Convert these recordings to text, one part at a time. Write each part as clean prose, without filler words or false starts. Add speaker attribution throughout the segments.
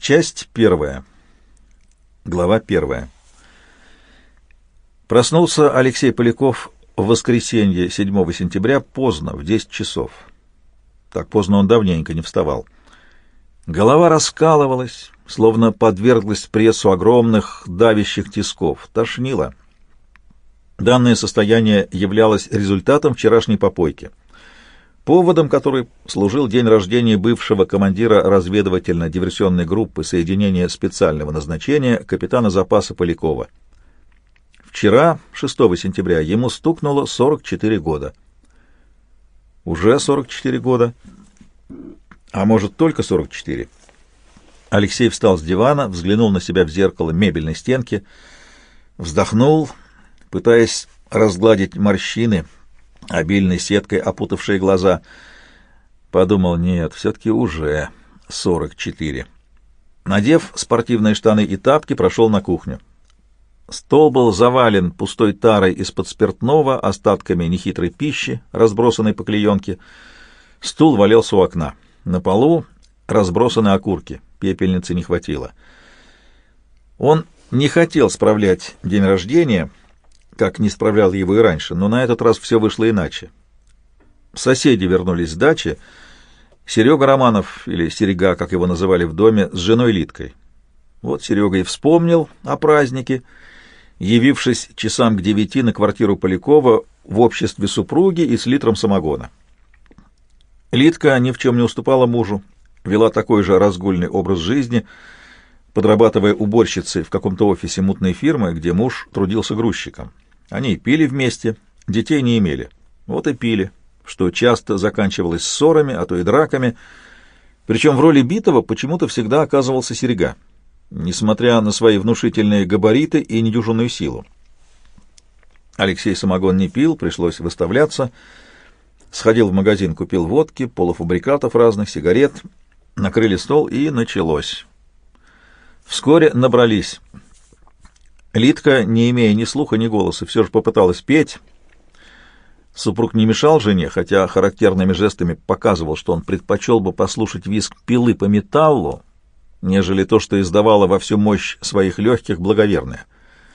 Speaker 1: Часть первая. Глава первая. Проснулся Алексей Поляков в воскресенье 7 сентября поздно, в 10 часов. Так поздно он давненько не вставал. Голова раскалывалась, словно подверглась прессу огромных давящих тисков. Тошнило. Данное состояние являлось результатом вчерашней попойки, поводом которой служил день рождения бывшего командира разведывательно-диверсионной группы соединения специального назначения капитана запаса Полякова. Вчера, 6 сентября, ему стукнуло 44 года. Уже 44 года, а может только 44. Алексей встал с дивана, взглянул на себя в зеркало мебельной стенки, вздохнул, пытаясь разгладить морщины, обильной сеткой опутавшие глаза. Подумал, нет, все-таки уже 44. Надев спортивные штаны и тапки, прошел на кухню. Стол был завален пустой тарой из-под спиртного, остатками нехитрой пищи, разбросанной по клеенке. Стул валялся у окна. На полу разбросаны окурки, пепельницы не хватило. Он не хотел справлять день рождения, как не справлял его и раньше, но на этот раз все вышло иначе. Соседи вернулись с дачи. Серега Романов, или Серега, как его называли в доме, с женой Лидкой. Вот Серега и вспомнил о празднике, явившись часам к 9 на квартиру Полякова в обществе супруги и с литром самогона. Лидка ни в чем не уступала мужу, вела такой же разгульный образ жизни, подрабатывая уборщицей в каком-то офисе мутной фирмы, где муж трудился грузчиком. Они пили вместе, детей не имели. Вот и пили, что часто заканчивалось ссорами, а то и драками. Причем в роли битого почему-то всегда оказывался Серега, несмотря на свои внушительные габариты и недюжинную силу. Алексей самогон не пил, пришлось выставляться. Сходил в магазин, купил водки, полуфабрикатов разных, сигарет. Накрыли стол, и началось. Вскоре набрались. Лидка, не имея ни слуха, ни голоса, все же попыталась петь. Супруг не мешал жене, хотя характерными жестами показывал, что он предпочел бы послушать визг пилы по металлу, нежели то, что издавало во всю мощь своих легких благоверная.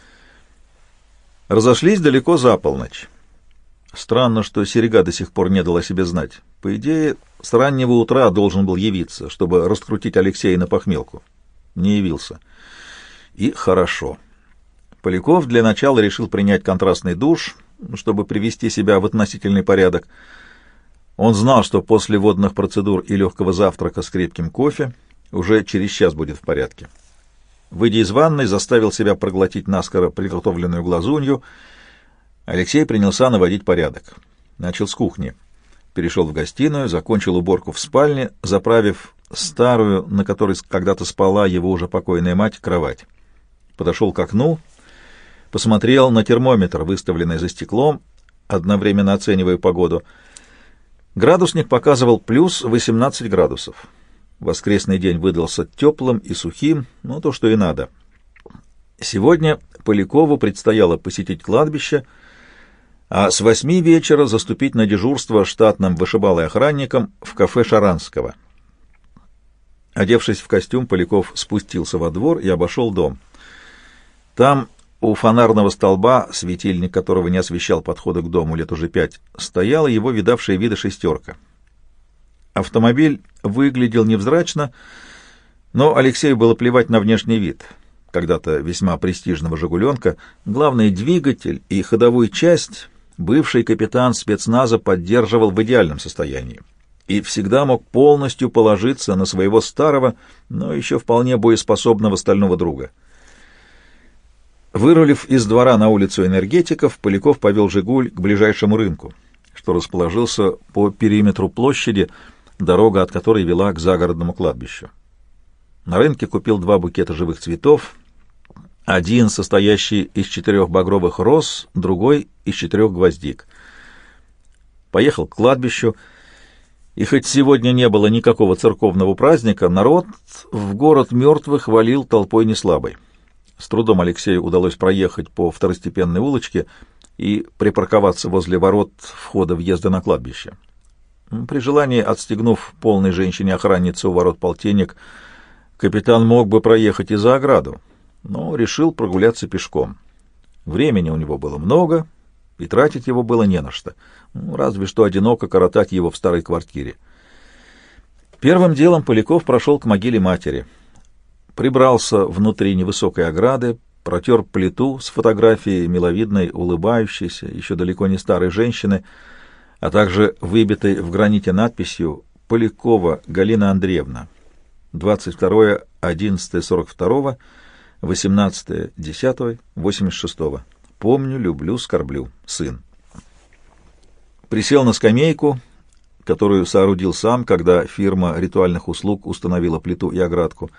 Speaker 1: Разошлись далеко за полночь. Странно, что Серега до сих пор не дал о себе знать. По идее, с раннего утра должен был явиться, чтобы раскрутить Алексея на похмелку. Не явился. И хорошо. Поляков для начала решил принять контрастный душ, чтобы привести себя в относительный порядок. Он знал, что после водных процедур и легкого завтрака с крепким кофе уже через час будет в порядке. Выйдя из ванной, заставил себя проглотить наскоро приготовленную глазунью. Алексей принялся наводить порядок. Начал с кухни. Перешел в гостиную, закончил уборку в спальне, заправив старую, на которой когда-то спала его уже покойная мать, кровать. Подошел к окну, посмотрел на термометр, выставленный за стеклом, одновременно оценивая погоду. Градусник показывал плюс 18 градусов. Воскресный день выдался теплым и сухим, но то, что и надо. Сегодня Полякову предстояло посетить кладбище, а с 8 вечера заступить на дежурство штатным вышибалой-охранником в кафе Шаранского. Одевшись в костюм, Поляков спустился во двор и обошел дом. Там, у фонарного столба, светильник которого не освещал подхода к дому лет уже 5, стояла его видавшая виды шестерка. Автомобиль выглядел невзрачно, но Алексею было плевать на внешний вид. Когда-то весьма престижного «Жигуленка», главный двигатель и ходовую часть бывший капитан спецназа поддерживал в идеальном состоянии и всегда мог полностью положиться на своего старого, но еще вполне боеспособного стального друга. Вырулив из двора на улицу Энергетиков, Поляков повел «Жигуль» к ближайшему рынку, что расположился по периметру площади, дорога от которой вела к загородному кладбищу. На рынке купил 2 букета живых цветов, один состоящий из 4 багровых роз, другой из 4 гвоздик. Поехал к кладбищу, и хоть сегодня не было никакого церковного праздника, народ в город мертвых валил толпой неслабой. С трудом Алексею удалось проехать по второстепенной улочке и припарковаться возле ворот входа-въезда на кладбище. При желании, отстегнув полной женщине-охраннице у ворот полтинник, Капитан мог бы проехать и за ограду, но решил прогуляться пешком. Времени у него было много, и тратить его было не на что, разве что одиноко коротать его в старой квартире. Первым делом Поляков прошел к могиле матери. Прибрался внутри невысокой ограды, протер плиту с фотографией миловидной, улыбающейся, еще далеко не старой женщины, а также выбитой в граните надписью «Полякова Галина Андреевна, 22.11.42, 18.10.86. Помню, люблю, скорблю. Сын». Присел на скамейку, которую соорудил сам, когда фирма ритуальных услуг установила плиту и оградку.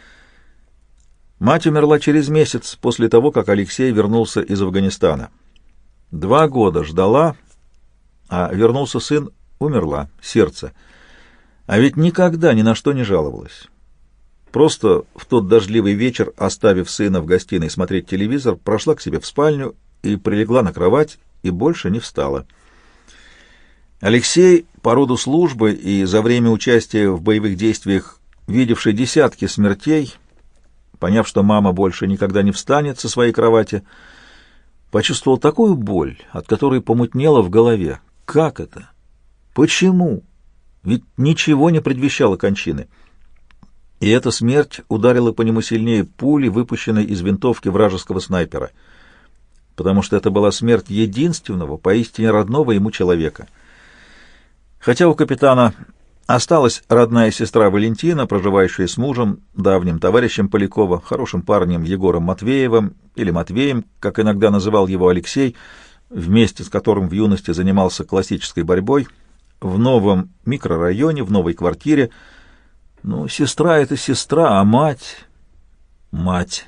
Speaker 1: Мать умерла через месяц после того, как Алексей вернулся из Афганистана. 2 года ждала, а вернулся сын, умерла, сердце. А ведь никогда ни на что не жаловалась. Просто в тот дождливый вечер, оставив сына в гостиной смотреть телевизор, прошла к себе в спальню и прилегла на кровать, и больше не встала. Алексей, по роду службы и за время участия в боевых действиях, видевший десятки смертей, поняв, что мама больше никогда не встанет со своей кровати, почувствовал такую боль, от которой помутнело в голове. Как это? Почему? Ведь ничего не предвещало кончины. И эта смерть ударила по нему сильнее пули, выпущенной из винтовки вражеского снайпера, потому что это была смерть единственного, поистине родного ему человека. Хотя у капитана осталась родная сестра Валентина, проживающая с мужем, давним товарищем Полякова, хорошим парнем Егором Матвеевым, или Матвеем, как иногда называл его Алексей, вместе с которым в юности занимался классической борьбой, в новом микрорайоне, в новой квартире. Ну, сестра — это сестра, а мать — мать.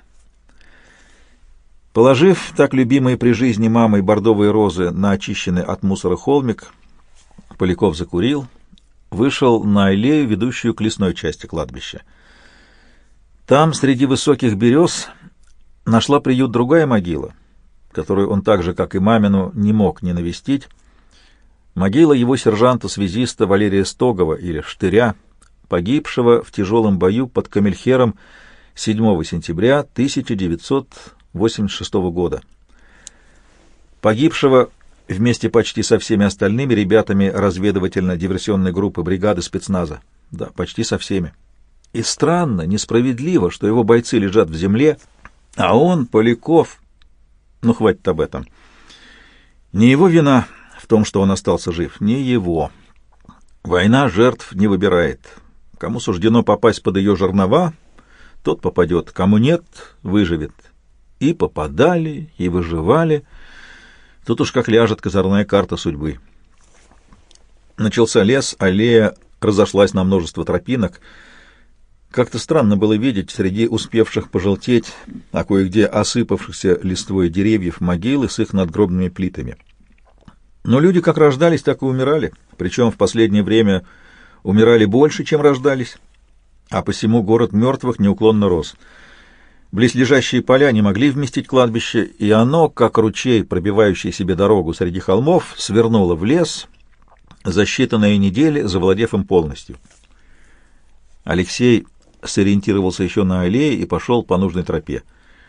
Speaker 1: Положив так любимые при жизни мамой бордовые розы на очищенный от мусора холмик, Поляков закурил, вышел на аллею, ведущую к лесной части кладбища. Там, среди высоких берез, нашла приют другая могила, которую он так же, как и мамину, не мог не навестить. Могила его сержанта-связиста Валерия Стогова, или Штыря, погибшего в тяжелом бою под Камельхером 7 сентября 1986 года. Погибшего вместе почти со всеми остальными ребятами разведывательно-диверсионной группы бригады спецназа. Да, почти со всеми. И странно, несправедливо, что его бойцы лежат в земле, а он, Поляков... Ну, хватит об этом. Не его вина в том, что он остался жив, не его. Война жертв не выбирает. Кому суждено попасть под ее жернова, тот попадет, кому нет, выживет. И попадали, и выживали. Тут уж как ляжет козырная карта судьбы. Начался лес, аллея разошлась на множество тропинок. Как-то странно было видеть среди успевших пожелтеть, а кое-где осыпавшихся листвой деревьев могилы с их надгробными плитами. Но люди как рождались, так и умирали, причем в последнее время умирали больше, чем рождались, а посему город мертвых неуклонно рос. Близлежащие поля не могли вместить кладбище, и оно, как ручей, пробивающий себе дорогу среди холмов, свернуло в лес, за считанные недели завладев им полностью. Алексей сориентировался еще на аллее и пошел по нужной тропе.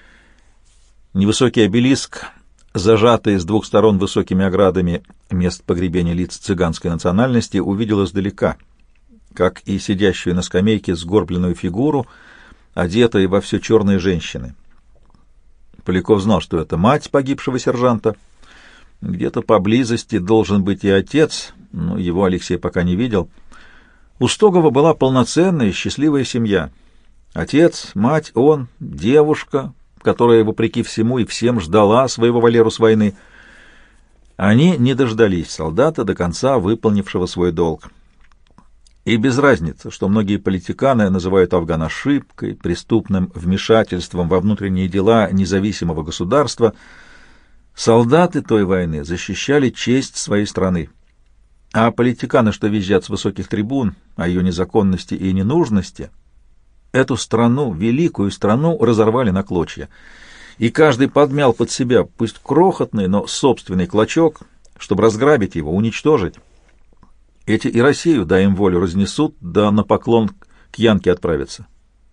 Speaker 1: Невысокий обелиск, зажатый с двух сторон высокими оградами мест погребения лиц цыганской национальности, увидел издалека, как и сидящую на скамейке сгорбленную фигуру, одетой во все черные женщины. Поляков знал, что это мать погибшего сержанта. Где-то поблизости должен быть и отец, но его Алексей пока не видел. У Стогова была полноценная, счастливая семья. Отец, мать, он, девушка, которая, вопреки всему и всем, ждала своего Валеру с войны. Они не дождались солдата, до конца выполнившего свой долг. И без разницы, что многие политиканы называют Афган ошибкой, преступным вмешательством во внутренние дела независимого государства, солдаты той войны защищали честь своей страны. А политиканы, что визжат с высоких трибун о ее незаконности и ненужности, эту страну, великую страну, разорвали на клочья. И каждый подмял под себя, пусть крохотный, но собственный клочок, чтобы разграбить его, уничтожить. Эти и Россию, дай им волю, разнесут, да на поклон к Янке отправятся.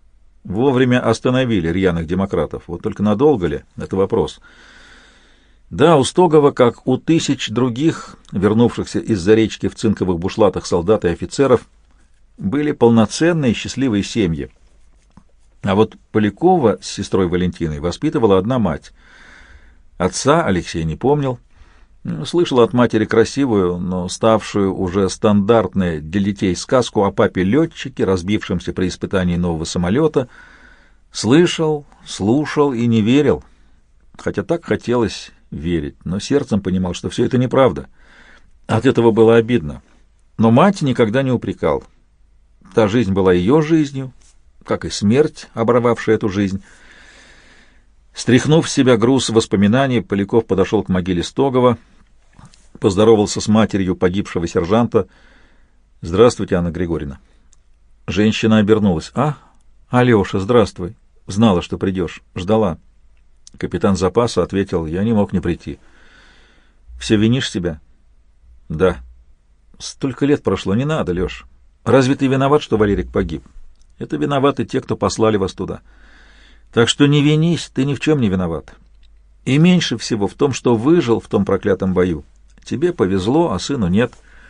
Speaker 1: Вовремя остановили рьяных демократов. Вот только надолго ли? Это вопрос. Да, у Стогова, как у тысяч других, вернувшихся из-за речки в цинковых бушлатах солдат и офицеров, были полноценные счастливые семьи. А вот Полякова с сестрой Валентиной воспитывала одна мать. Отца Алексей не помнил. Слышал от матери красивую, но ставшую уже стандартной для детей сказку о папе-летчике, разбившемся при испытании нового самолета. Слышал, слушал и не верил, хотя так хотелось верить, но сердцем понимал, что все это неправда. От этого было обидно. Но мать никогда не упрекал. Та жизнь была ее жизнью, как и смерть, оборвавшая эту жизнь. Стряхнув с себя груз воспоминаний, Поляков подошел к могиле Стогова, поздоровался с матерью погибшего сержанта. «Здравствуйте, Анна Григорьевна». Женщина обернулась. Алеша, здравствуй. Знала, что придешь. Ждала». Капитан запаса ответил: «Я не мог не прийти». «Все винишь себя?» «Да». «Столько лет прошло, не надо, Леш. Разве ты виноват, что Валерик погиб? Это виноваты те, кто послали вас туда. Так что не винись, ты ни в чем не виноват. И меньше всего в том, что выжил в том проклятом бою. Тебе повезло, а сыну нет».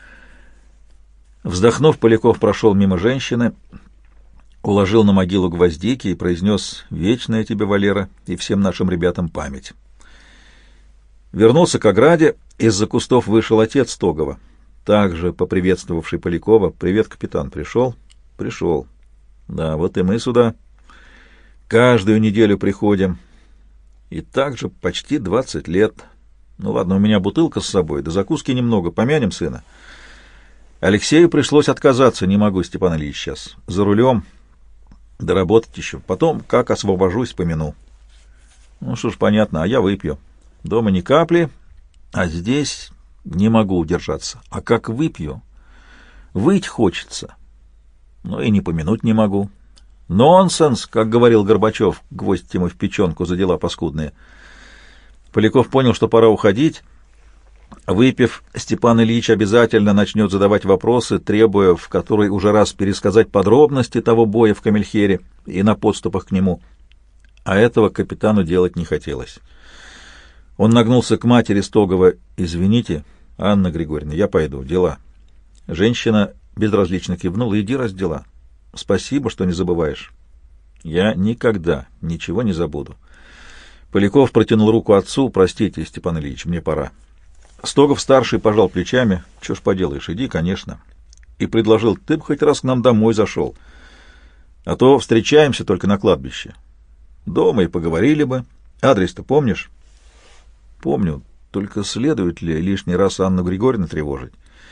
Speaker 1: Вздохнув, Поляков прошел мимо женщины, уложил на могилу гвоздики и произнес: «Вечная тебе, Валера, и всем нашим ребятам память». Вернулся к ограде, из-за кустов вышел отец Стогова, также поприветствовавший Полякова. «Привет, капитан, пришел?» «Пришел. Да, вот и мы сюда каждую неделю приходим. И так же почти 20 лет. Ну ладно, у меня бутылка с собой, да закуски немного, помянем сына». Алексею пришлось отказаться: «Не могу, Степан Ильич, сейчас за рулем, доработать еще. Потом, как освобожусь, помяну». «Ну что ж, понятно, а я выпью. Дома ни капли, а здесь не могу удержаться. А как выпью, выть хочется. Но и не помянуть не могу. Нонсенс, как говорил Горбачев, гвоздь ему в печенку за дела паскудные». Поляков понял, что пора уходить. Выпив, Степан Ильич обязательно начнет задавать вопросы, требуя в который уже раз пересказать подробности того боя в Камельхере и на подступах к нему. А этого капитану делать не хотелось. Он нагнулся к матери Стогова. «Извините, Анна Григорьевна, я пойду, дела». Женщина безразлично кивнула. «Иди, раз дела. Спасибо, что не забываешь». «Я никогда ничего не забуду». Поляков протянул руку отцу. «Простите, Степан Ильич, мне пора». Стогов-старший пожал плечами. «Чё ж поделаешь, иди, конечно». И предложил: «Ты бы хоть раз к нам домой зашел. А то встречаемся только на кладбище. Дома и поговорили бы. Адрес-то помнишь?» «Помню. Только следует ли лишний раз Анну Григорьевну тревожить?»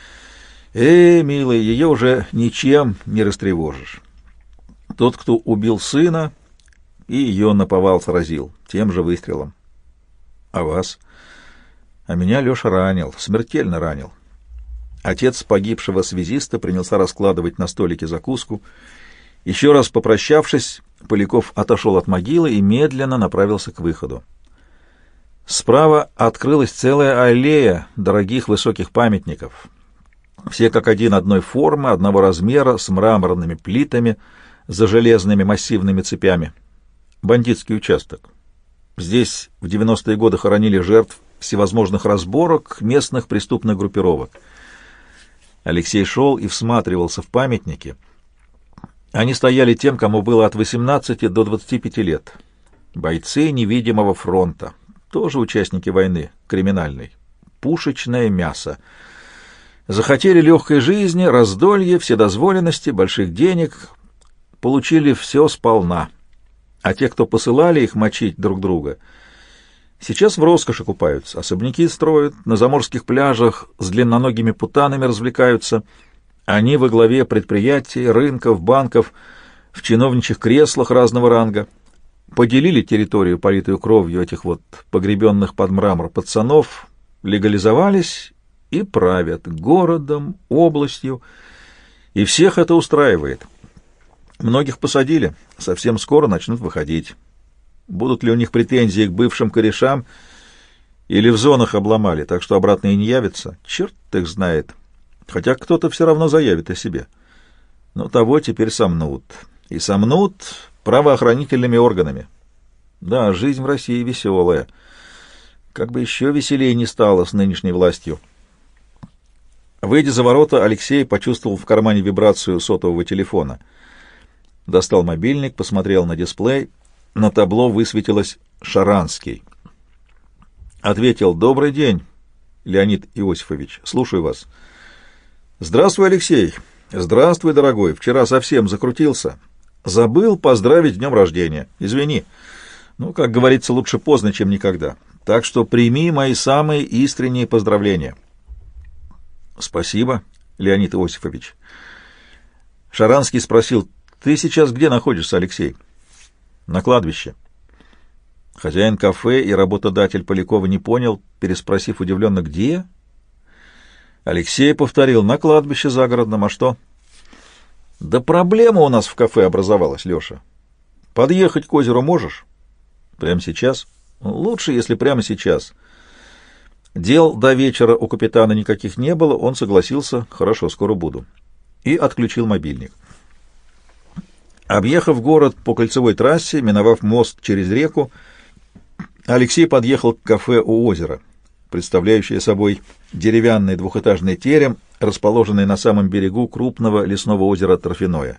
Speaker 1: Милый, ее уже ничем не растревожишь. Тот, кто убил сына, и ее наповал сразил тем же выстрелом. А вас?» «А меня Леша ранил, смертельно ранил». Отец погибшего связиста принялся раскладывать на столике закуску. Еще раз попрощавшись, Поляков отошел от могилы и медленно направился к выходу. Справа открылась целая аллея дорогих высоких памятников. Все как один одной формы, одного размера, с мраморными плитами, за железными массивными цепями. Бандитский участок. Здесь в 90-е годы хоронили жертв всевозможных разборок местных преступных группировок. Алексей шел и всматривался в памятники. Они стояли тем, кому было от 18 до 25 лет. Бойцы невидимого фронта, тоже участники войны, криминальной. Пушечное мясо. Захотели легкой жизни, раздолья, вседозволенности, больших денег, получили все сполна. А те, кто посылали их мочить друг друга, сейчас в роскоши купаются, особняки строят, на заморских пляжах с длинноногими путанами развлекаются. Они во главе предприятий, рынков, банков, в чиновничьих креслах разного ранга. Поделили территорию, политую кровью этих вот погребенных под мрамор пацанов, легализовались и правят городом, областью, и всех это устраивает. Многих посадили, совсем скоро начнут выходить. Будут ли у них претензии к бывшим корешам, или в зонах обломали, так что обратно и не явятся? Черт их знает. Хотя кто-то все равно заявит о себе. Но того теперь сомнут. И сомнут правоохранительными органами. Да, жизнь в России веселая. Как бы еще веселее не стало с нынешней властью. Выйдя за ворота, Алексей почувствовал в кармане вибрацию сотового телефона. Достал мобильник, посмотрел на дисплей. На табло высветилось «Шаранский». Ответил: «Добрый день, Леонид Иосифович. Слушаю вас». «Здравствуй, Алексей». «Здравствуй, дорогой. Вчера совсем закрутился. Забыл поздравить с днем рождения. Извини. Ну, как говорится, лучше поздно, чем никогда. Так что прими мои самые искренние поздравления». «Спасибо, Леонид Иосифович». Шаранский спросил: «Ты сейчас где находишься, Алексей?» «На кладбище». Хозяин кафе и работодатель Полякова не понял, переспросив удивленно: «Где?» Алексей повторил: «На кладбище загородном. А что?» «Да проблема у нас в кафе образовалась, Леша. Подъехать к озеру можешь?» «Прямо сейчас?» «Лучше, если прямо сейчас». Дел до вечера у капитана никаких не было, он согласился: «Хорошо, скоро буду». И отключил мобильник. Объехав город по кольцевой трассе, миновав мост через реку, Алексей подъехал к кафе у озера, представляющее собой деревянный двухэтажный терем, расположенный на самом берегу крупного лесного озера Торфяное.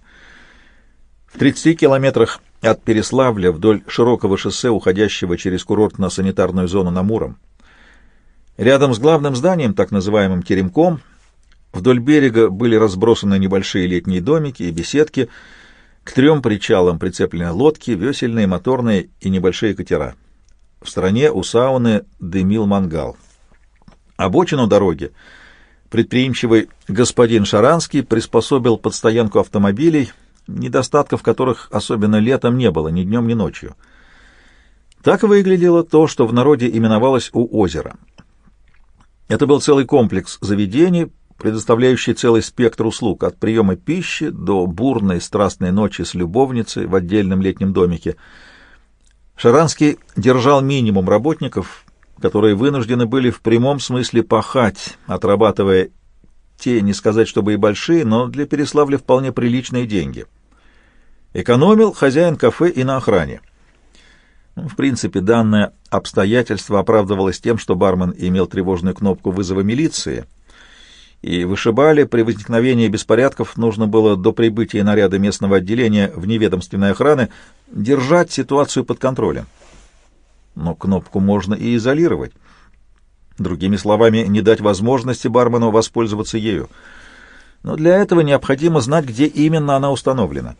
Speaker 1: В 30 километрах от Переславля вдоль широкого шоссе, уходящего через курортно-санитарную зону на Муром. Рядом с главным зданием, так называемым теремком, вдоль берега были разбросаны небольшие летние домики и беседки, к 3 причалам прицеплены лодки, весельные, моторные и небольшие катера. В стороне у сауны дымил мангал. Обочину дороги предприимчивый господин Шаранский приспособил под стоянку автомобилей, недостатков которых особенно летом не было ни днем, ни ночью. Так выглядело то, что в народе именовалось «у озера». Это был целый комплекс заведений, предоставляющий целый спектр услуг, от приема пищи до бурной страстной ночи с любовницей в отдельном летнем домике. Шаранский держал минимум работников, которые вынуждены были в прямом смысле пахать, отрабатывая те, не сказать чтобы и большие, но для Переславля вполне приличные деньги. Экономил хозяин кафе и на охране. В принципе, данное обстоятельство оправдывалось тем, что бармен имел тревожную кнопку вызова милиции, и вышибали при возникновении беспорядков нужно было до прибытия наряда местного отделения вневедомственной охраны держать ситуацию под контролем. Но кнопку можно и изолировать. Другими словами, не дать возможности бармену воспользоваться ею. Но для этого необходимо знать, где именно она установлена.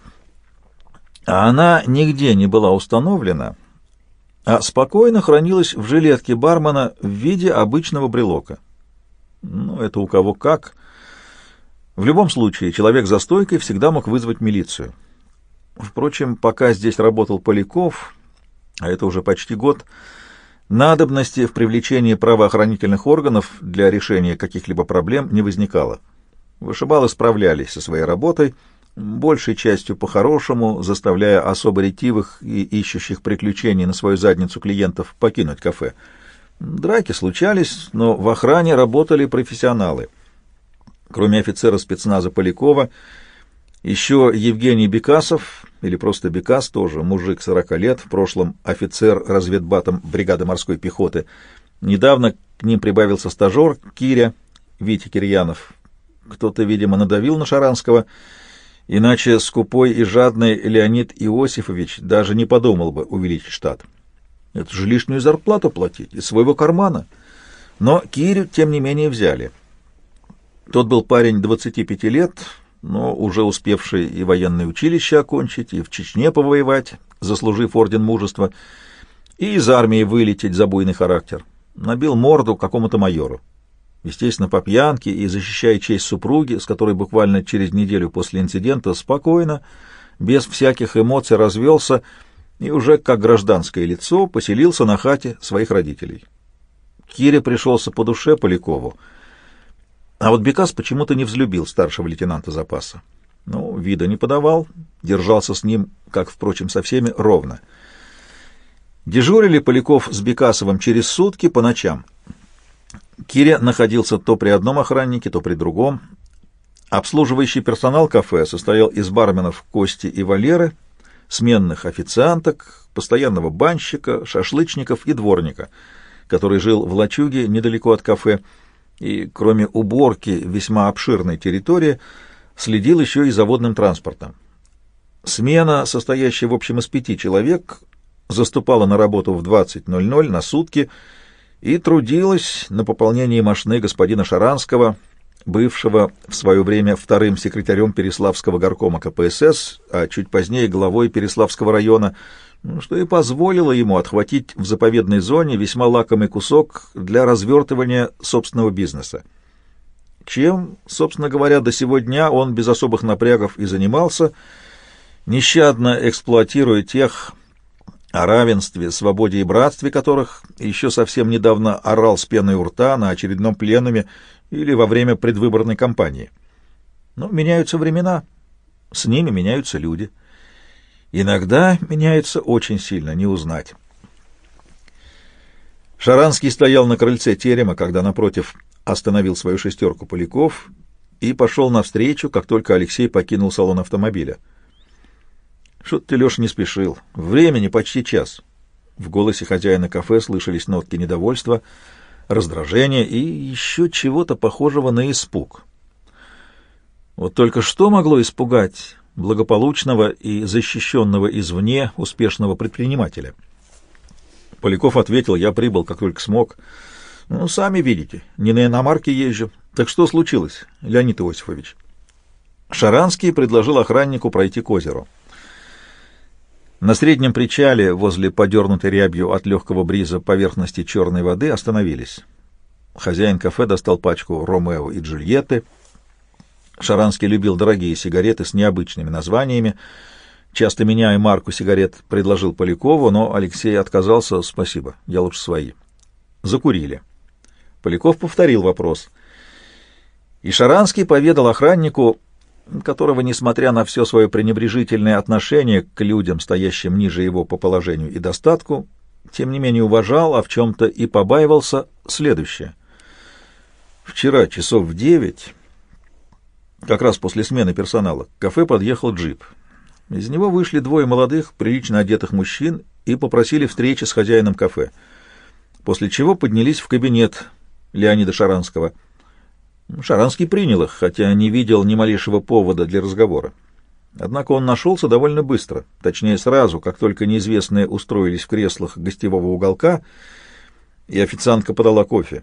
Speaker 1: А она нигде не была установлена, а спокойно хранилась в жилетке бармена в виде обычного брелока. Ну, это у кого как. В любом случае, человек за стойкой всегда мог вызвать милицию. Впрочем, пока здесь работал Поляков, а это уже почти год, надобности в привлечении правоохранительных органов для решения каких-либо проблем не возникало. Вышибалы справлялись со своей работой, большей частью по-хорошему, заставляя особо ретивых и ищущих приключений на свою задницу клиентов покинуть кафе. Драки случались, но в охране работали профессионалы. Кроме офицера спецназа Полякова, еще Евгений Бекасов, или просто Бекас, тоже мужик 40 лет, в прошлом офицер разведбатом бригады морской пехоты. Недавно к ним прибавился стажер Киря, Витя Кирьянов. Кто-то, видимо, надавил на Шаранского, иначе скупой и жадный Леонид Иосифович даже не подумал бы увеличить штат. Это же лишнюю зарплату платить из своего кармана. Но Кирю, тем не менее, взяли. Тот был парень 25 лет, но уже успевший и военное училище окончить, и в Чечне повоевать, заслужив орден мужества, и из армии вылететь за буйный характер. Набил морду какому-то майору. Естественно, по пьянке и защищая честь супруги, с которой буквально через неделю после инцидента спокойно, без всяких эмоций развелся и уже как гражданское лицо поселился на хате своих родителей. Киря пришелся по душе Полякову, а вот Бекас почему-то не взлюбил старшего лейтенанта запаса. Ну, вида не подавал, держался с ним, как, впрочем, со всеми, ровно. Дежурили Поляков с Бекасовым через сутки по ночам. Киря находился то при одном охраннике, то при другом. Обслуживающий персонал кафе состоял из барменов Кости и Валеры, сменных официанток, постоянного банщика, шашлычников и дворника, который жил в лачуге недалеко от кафе и, кроме уборки весьма обширной территории, следил еще и за водным транспортом. Смена, состоящая в общем из 5 человек, заступала на работу в 20:00 на сутки и трудилась на пополнении мошны господина Шаранского, бывшего в свое время вторым секретарем Переславского горкома КПСС, а чуть позднее главой Переславского района, что и позволило ему отхватить в заповедной зоне весьма лакомый кусок для развертывания собственного бизнеса. Чем, собственно говоря, до сего дня он без особых напрягов и занимался, нещадно эксплуатируя тех, о равенстве, свободе и братстве которых еще совсем недавно орал с пеной у рта на очередном пленуме или во время предвыборной кампании. Но меняются времена, с ними меняются люди. Иногда меняются очень сильно, не узнать. Шаранский стоял на крыльце терема, когда напротив остановил свою шестерку Поляков и пошел навстречу, как только Алексей покинул салон автомобиля. «Что-то ты, Леша, не спешил. Времени почти час». В голосе хозяина кафе слышались нотки недовольства, раздражения и еще чего-то похожего на испуг. Вот только что могло испугать благополучного и защищенного извне успешного предпринимателя? Поляков ответил: «Я прибыл, как только смог. Ну, сами видите, не на иномарке езжу. Так что случилось, Леонид Иосифович?» Шаранский предложил охраннику пройти к озеру. На среднем причале, возле подернутой рябью от легкого бриза поверхности черной воды, остановились. Хозяин кафе достал пачку Ромео и Джульетты. Шаранский любил дорогие сигареты с необычными названиями. Часто меняя марку сигарет, предложил Полякову, но Алексей отказался: «Спасибо, я лучше свои». Закурили. Поляков повторил вопрос. И Шаранский поведал охраннику, которого, несмотря на все свое пренебрежительное отношение к людям, стоящим ниже его по положению и достатку, тем не менее уважал, а в чем-то и побаивался, следующее. Вчера часов в 9, как раз после смены персонала, к кафе подъехал джип. Из него вышли 2 молодых, прилично одетых мужчин и попросили встречи с хозяином кафе, после чего поднялись в кабинет Леонида Шаранского. Шаранский принял их, хотя не видел ни малейшего повода для разговора. Однако он нашелся довольно быстро, точнее сразу, как только неизвестные устроились в креслах гостевого уголка, и официантка подала кофе.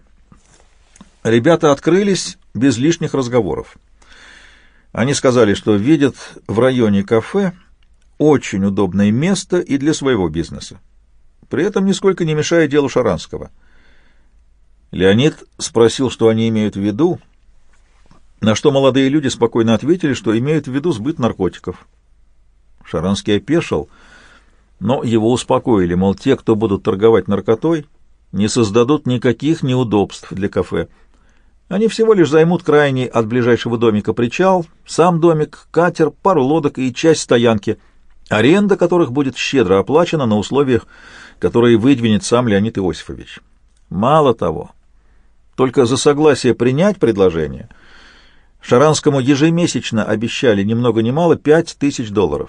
Speaker 1: Ребята открылись без лишних разговоров. Они сказали, что видят в районе кафе очень удобное место и для своего бизнеса, при этом нисколько не мешая делу Шаранского. Леонид спросил, что они имеют в виду, на что молодые люди спокойно ответили, что имеют в виду сбыт наркотиков. Шаранский опешил, но его успокоили, мол, те, кто будут торговать наркотой, не создадут никаких неудобств для кафе. Они всего лишь займут крайний от ближайшего домика причал, сам домик, катер, пару лодок и часть стоянки, аренда которых будет щедро оплачена на условиях, которые выдвинет сам Леонид Иосифович. Мало того, только за согласие принять предложение Шаранскому ежемесячно обещали ни много ни мало $5000.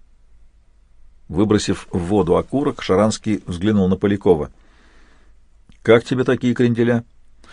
Speaker 1: Выбросив в воду окурок, Шаранский взглянул на Полякова. «Как тебе такие кренделя?»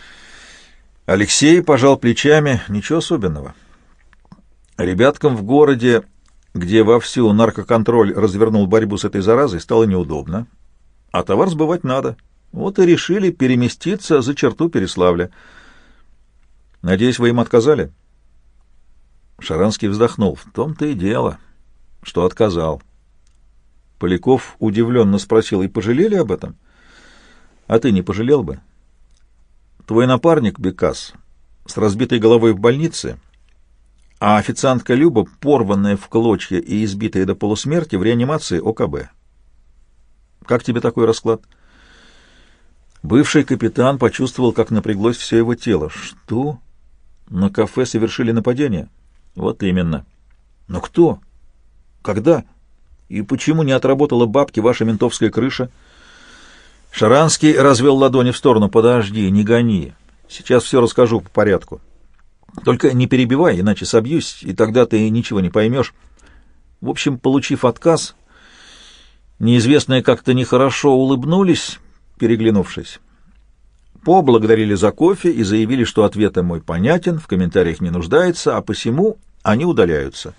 Speaker 1: Алексей пожал плечами. «Ничего особенного. Ребяткам в городе, где вовсю наркоконтроль развернул борьбу с этой заразой, стало неудобно, а товар сбывать надо. Вот и решили переместиться за черту Переславля. Надеюсь, вы им отказали?» Шаранский вздохнул. «В том-то и дело, что отказал». Поляков удивленно спросил: «И пожалели об этом?» «А ты не пожалел бы? Твой напарник Бекас с разбитой головой в больнице, а официантка Люба, порванная в клочья и избитая до полусмерти, в реанимации ОКБ. Как тебе такой расклад?» Бывший капитан почувствовал, как напряглось все его тело. «Что? На кафе совершили нападение?» «Вот именно». «Но кто? Когда? И почему не отработала бабки ваша ментовская крыша?» Шаранский развел ладони в сторону. «Подожди, не гони. Сейчас все расскажу по порядку. Только не перебивай, иначе собьюсь, и тогда ты ничего не поймешь. В общем, получив отказ, Неизвестные как-то нехорошо улыбнулись, переглянувшись. Поблагодарили за кофе и заявили, что ответ мой понятен, в комментариях не нуждается, а посему они удаляются.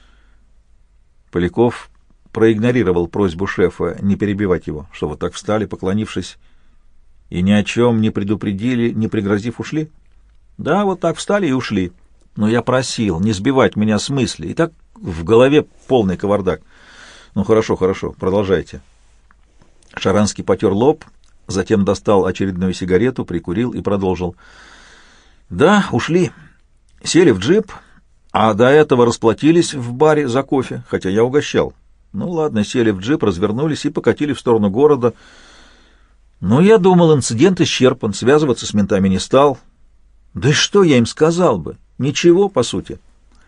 Speaker 1: Поляков проигнорировал просьбу шефа не перебивать его, что вот так встали, поклонившись, и ни о чем не предупредили, не пригрозив, ушли. Да, вот так встали и ушли. Но я просил не сбивать меня с мысли, и так в голове полный кавардак. Ну, хорошо, хорошо, продолжайте. Шаранский потер лоб, затем достал очередную сигарету, прикурил и продолжил. Да, ушли. Сели в джип, а до этого расплатились в баре за кофе, хотя я угощал. Ну, ладно, сели в джип, развернулись и покатили в сторону города. Ну, я думал, инцидент исчерпан, связываться с ментами не стал. Да и что я им сказал бы? Ничего, по сути.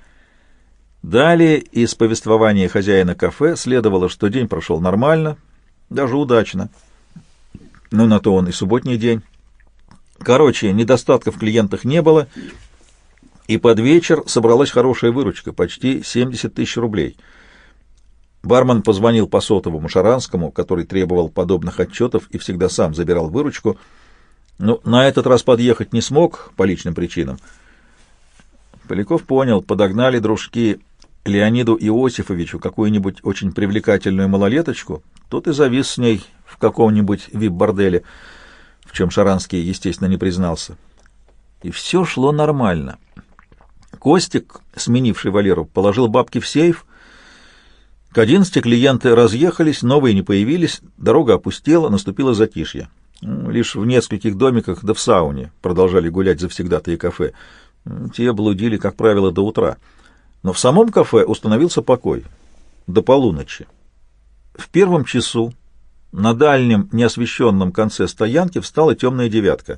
Speaker 1: Далее из повествования хозяина кафе следовало, что день прошел нормально, даже удачно. Ну, на то он и субботний день. Короче, недостатков в клиентах не было, и под вечер собралась хорошая выручка, почти 70 тысяч рублей. Бармен позвонил по сотовому Шаранскому, который требовал подобных отчетов и всегда сам забирал выручку. Но на этот раз подъехать не смог по личным причинам. Поляков понял, подогнали дружки Леониду Иосифовичу какую-нибудь очень привлекательную малолеточку, тот и завис с ней в каком-нибудь вип-борделе, в чем Шаранский, естественно, не признался. И все шло нормально. Костик, сменивший Валеру, положил бабки в сейф. К 11 клиенты разъехались, новые не появились, дорога опустела, наступило затишье. Лишь в нескольких домиках да в сауне продолжали гулять завсегдатые кафе. Те блудили, как правило, до утра. Но в самом кафе установился покой. До полуночи. В первом часу на дальнем неосвещенном конце стоянки встала темная девятка.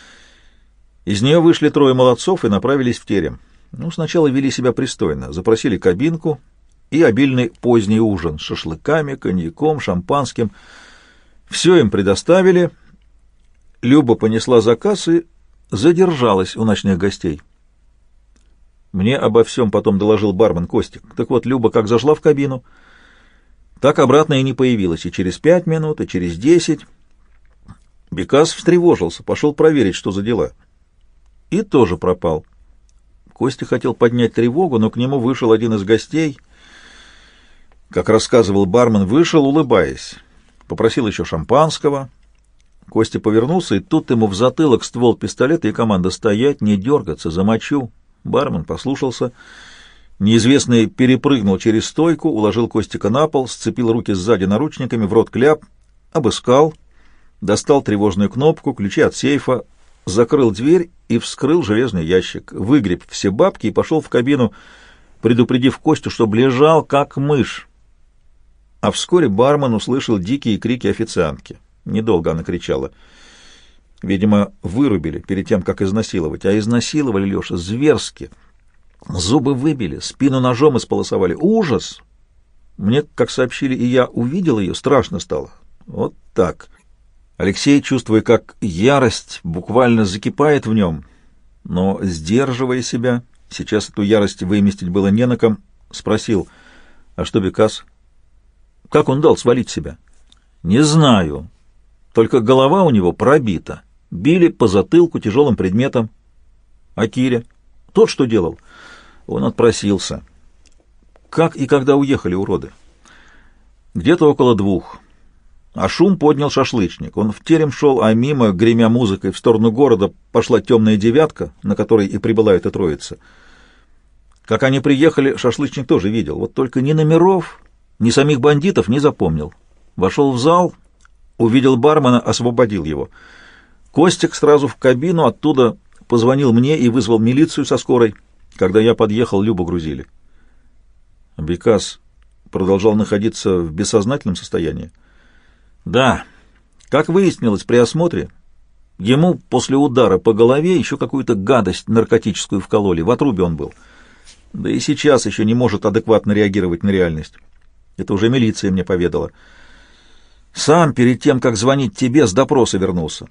Speaker 1: Из нее вышли трое молодцов и направились в терем. Ну, сначала вели себя пристойно, запросили кабинку и обильный поздний ужин с шашлыками, коньяком, шампанским. Все им предоставили. Люба понесла заказ и задержалась у ночных гостей. Мне обо всем потом доложил бармен Костик. Так вот, Люба как зашла в кабину, так обратно и не появилась, и через 5 минут, и через 10. Бекас встревожился, пошел проверить, что за дела. И тоже пропал. Костя хотел поднять тревогу, но к нему вышел один из гостей. Как рассказывал бармен, вышел, улыбаясь. Попросил еще шампанского. Костя повернулся, и тут ему в затылок ствол пистолета и команда «Стоять, не дергаться, замочу». Бармен послушался. Неизвестный перепрыгнул через стойку, уложил Костика на пол, сцепил руки сзади наручниками, в рот кляп, обыскал, достал тревожную кнопку, ключи от сейфа, закрыл дверь и вскрыл железный ящик, выгреб все бабки и пошел в кабину, предупредив Костю, чтобы лежал, как мышь. А вскоре бармен услышал дикие крики официантки. Недолго она кричала. Видимо, вырубили перед тем, как изнасиловать. А изнасиловали, Леша, зверски. Зубы выбили, спину ножом исполосовали. Ужас! Мне, как сообщили, и я увидел ее, страшно стало. Вот так. Алексей, чувствуя, как ярость буквально закипает в нем, но, сдерживая себя, сейчас эту ярость выместить было не на ком, спросил: а что Бекас? Как он дал свалить себя? Не знаю. Только голова у него пробита. Били по затылку тяжелым предметом. А Киря? Тот что делал? Он отпросился. Как и когда уехали уроды? Где-то около 2. А шум поднял шашлычник. Он в терем шел, а мимо, гремя музыкой, в сторону города пошла темная девятка, на которой и прибыла эта троица. Как они приехали, шашлычник тоже видел. Вот только ни номеров, ни самих бандитов не запомнил. Вошел в зал, увидел бармена, освободил его. Костик сразу в кабину, оттуда позвонил мне и вызвал милицию со скорой. Когда я подъехал, Любу грузили. Бекас продолжал находиться в бессознательном состоянии? Да. Как выяснилось при осмотре, ему после удара по голове еще какую-то гадость наркотическую вкололи. В отрубе он был. Да и сейчас еще не может адекватно реагировать на реальность. Это уже милиция мне поведала. Сам перед тем, как звонить тебе, с допроса вернулся.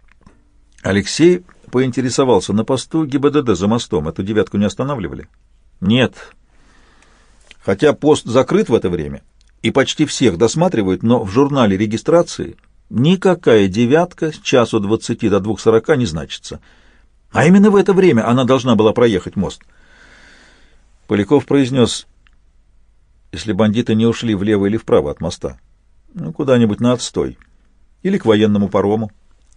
Speaker 1: Алексей поинтересовался: на посту ГИБДД за мостом эту девятку не останавливали? Нет. Хотя пост закрыт в это время, и почти всех досматривают, но в журнале регистрации никакая девятка с часу 20 до 2:40 не значится. А именно в это время она должна была проехать мост. Поляков произнес: если бандиты не ушли влево или вправо от моста, ну, куда-нибудь на отстой. Или к военному парому.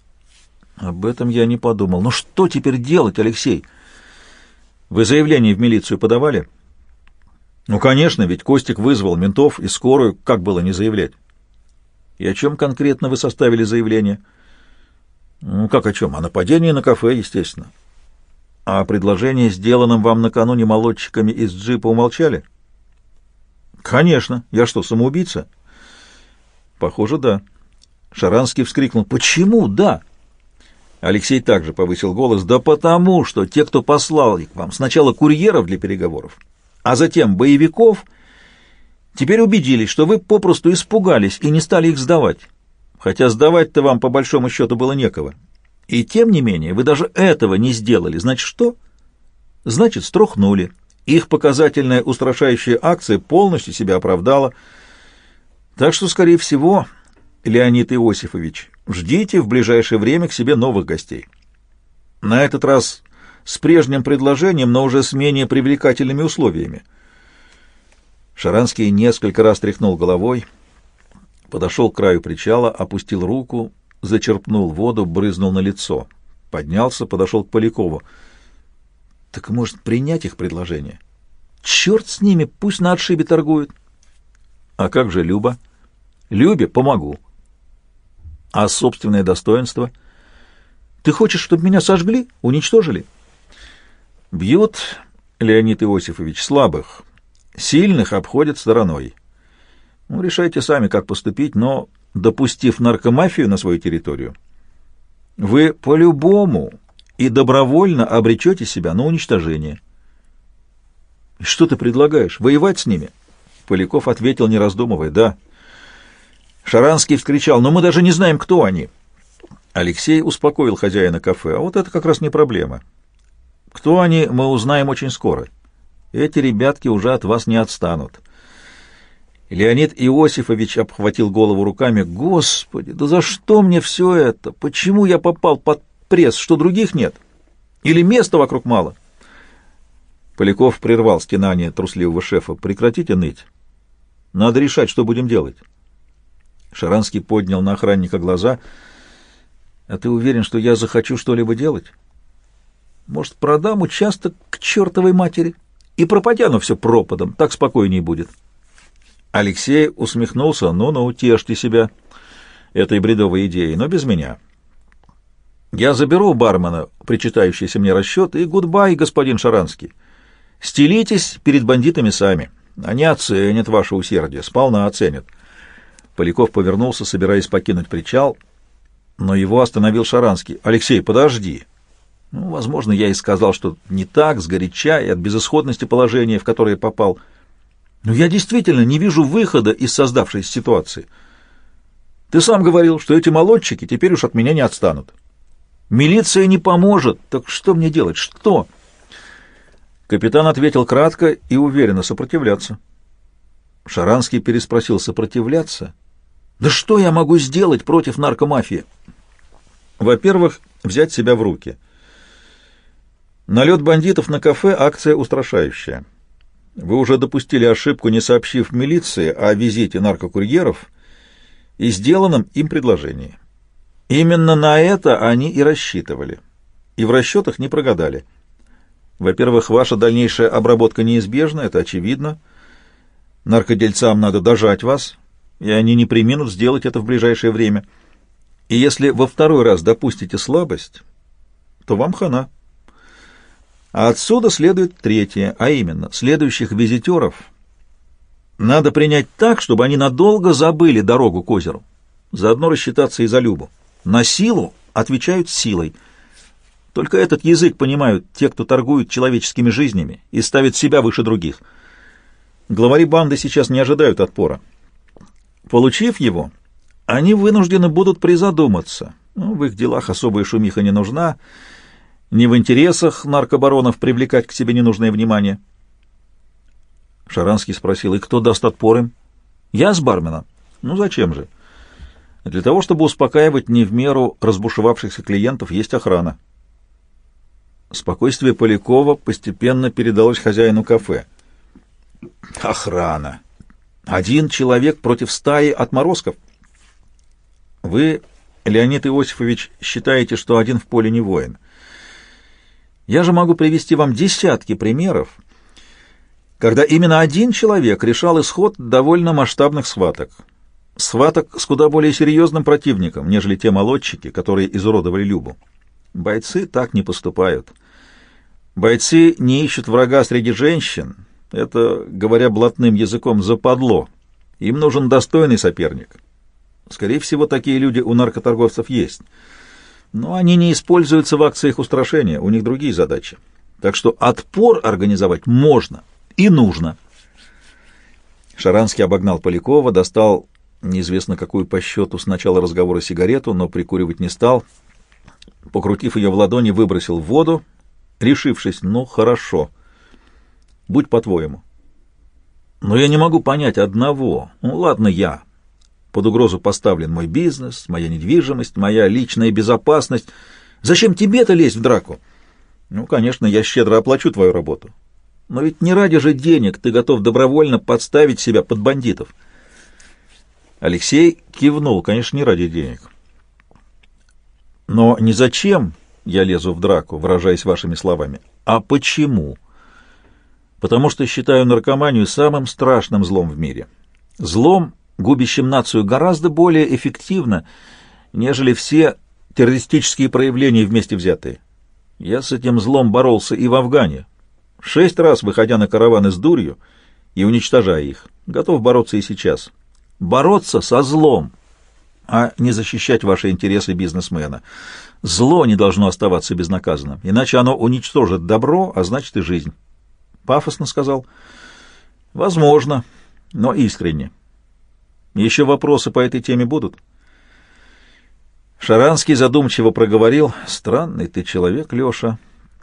Speaker 1: Об этом я не подумал. Ну что теперь делать, Алексей? Вы заявление в милицию подавали? Ну, конечно, ведь Костик вызвал ментов и скорую, как было не заявлять? И о чем конкретно вы составили заявление? Ну, как о чем? О нападении на кафе, естественно. А о предложении, сделанном вам накануне молодчиками из джипа, умолчали? Конечно. Я что, самоубийца? Похоже, да. Шаранский вскрикнул: почему да? Алексей также повысил голос: да потому, что те, кто послал их вам, сначала курьеров для переговоров, а затем боевиков, теперь убедились, что вы попросту испугались и не стали их сдавать. Хотя сдавать-то вам по большому счету было некого. И тем не менее, вы даже этого не сделали. Значит, что? Значит, струхнули. Их показательная устрашающая акция полностью себя оправдала. Так что, скорее всего, Леонид Иосифович, ждите в ближайшее время к себе новых гостей. На этот раз с прежним предложением, но уже с менее привлекательными условиями. Шаранский несколько раз тряхнул головой, подошел к краю причала, опустил руку, зачерпнул воду, брызнул на лицо. Поднялся, подошел к Полякову. Так, может, принять их предложение? Черт с ними, пусть на отшибе торгуют. А как же Люба? Любе помогу. А собственное достоинство? Ты хочешь, чтобы меня сожгли, уничтожили? Бьют, Леонид Иосифович, слабых. Сильных обходят стороной. Ну, решайте сами, как поступить, но, допустив наркомафию на свою территорию, вы по-любому и добровольно обречете себя на уничтожение. И что ты предлагаешь? Воевать с ними? Поляков ответил, не раздумывая: да. Шаранский вскричал: но мы даже не знаем, кто они. Алексей успокоил хозяина кафе: а вот это как раз не проблема. Кто они, мы узнаем очень скоро. Эти ребятки уже от вас не отстанут. Леонид Иосифович обхватил голову руками: Господи, да за что мне все это? Почему я попал под пресс, что других нет? Или места вокруг мало? Поляков прервал стенание трусливого шефа: прекратите ныть. Надо решать, что будем делать. Шаранский поднял на охранника глаза: а ты уверен, что я захочу что-либо делать? Может, продам участок к чертовой матери? И пропадя оно все пропадом, так спокойнее будет. Алексей усмехнулся: ну-ну, утешьте себя этой бредовой идеей, но без меня. Я заберу у бармена причитающийся мне расчет, и гудбай, господин Шаранский. Стелитесь перед бандитами сами. Они оценят ваше усердие, сполна оценят. Поляков повернулся, собираясь покинуть причал, но его остановил Шаранский. Алексей, подожди. Ну, возможно, я и сказал, что не так, сгоряча и от безысходности положения, в которое попал. Но я действительно не вижу выхода из создавшейся ситуации. Ты сам говорил, что эти молодчики теперь уж от меня не отстанут. Милиция не поможет. Так что мне делать? Что? Капитан ответил кратко и уверенно: сопротивляться. Шаранский переспросил: сопротивляться? Да что я могу сделать против наркомафии? Во-первых, взять себя в руки. Налет бандитов на кафе — акция устрашающая. Вы уже допустили ошибку, не сообщив милиции о визите наркокурьеров и сделанном им предложении. Именно на это они и рассчитывали. И в расчетах не прогадали. Во-первых, ваша дальнейшая обработка неизбежна, это очевидно. Наркодельцам надо дожать вас, и они не преминут сделать это в ближайшее время. И если во второй раз допустите слабость, то вам хана. А отсюда следует третье, а именно, следующих визитеров надо принять так, чтобы они надолго забыли дорогу к озеру. Заодно рассчитаться и за Любу. На силу отвечают силой. Только этот язык понимают те, кто торгует человеческими жизнями и ставит себя выше других. Главари банды сейчас не ожидают отпора. Получив его, они вынуждены будут призадуматься. Ну, в их делах особая шумиха не нужна, не в интересах наркобаронов привлекать к себе ненужное внимание. Шаранский спросил: и кто даст отпор им? Я с бармена. Ну зачем же? Для того, чтобы успокаивать не в меру разбушевавшихся клиентов, есть охрана. Спокойствие Полякова постепенно передалось хозяину кафе. Охрана. Один человек против стаи отморозков. Вы, Леонид Иосифович, считаете, что один в поле не воин. Я же могу привести вам десятки примеров, когда именно один человек решал исход довольно масштабных схваток. Схваток с куда более серьезным противником, нежели те молодчики, которые изуродовали Любу. Бойцы так не поступают. Бойцы не ищут врага среди женщин. Это, говоря блатным языком, западло. Им нужен достойный соперник. Скорее всего, такие люди у наркоторговцев есть. Но они не используются в акциях устрашения, у них другие задачи. Так что отпор организовать можно и нужно. Шаранский обогнал Полякова, достал неизвестно какую по счету с начала разговора сигарету, но прикуривать не стал. Покрутив ее в ладони, выбросил в воду, решившись: ну, хорошо, будь по-твоему. Но я не могу понять одного. Ну, ладно, я. Под угрозу поставлен мой бизнес, моя недвижимость, моя личная безопасность. Зачем тебе-то лезть в драку? Ну, конечно, я щедро оплачу твою работу. Но ведь не ради же денег ты готов добровольно подставить себя под бандитов. Алексей кивнул, конечно, не ради денег. Но не зачем я лезу в драку, выражаясь вашими словами, а почему? Потому что считаю наркоманию самым страшным злом в мире. Злом, губящим нацию гораздо более эффективно, нежели все террористические проявления вместе взятые. Я с этим злом боролся и в Афгане, 6 раз выходя на караваны с дурью и уничтожая их. Готов бороться и сейчас. Бороться со злом, а не защищать ваши интересы бизнесмена. Зло не должно оставаться безнаказанным, иначе оно уничтожит добро, а значит и жизнь. Пафосно сказал. Возможно, но искренне. Еще вопросы по этой теме будут? Шаранский задумчиво проговорил: странный ты человек, Леша.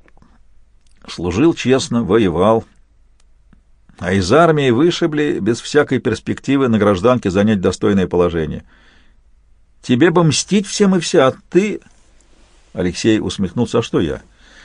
Speaker 1: Служил честно, воевал. А из армии вышибли без всякой перспективы на гражданке занять достойное положение. Тебе бы мстить всем и вся, а ты... Алексей усмехнулся. А что я?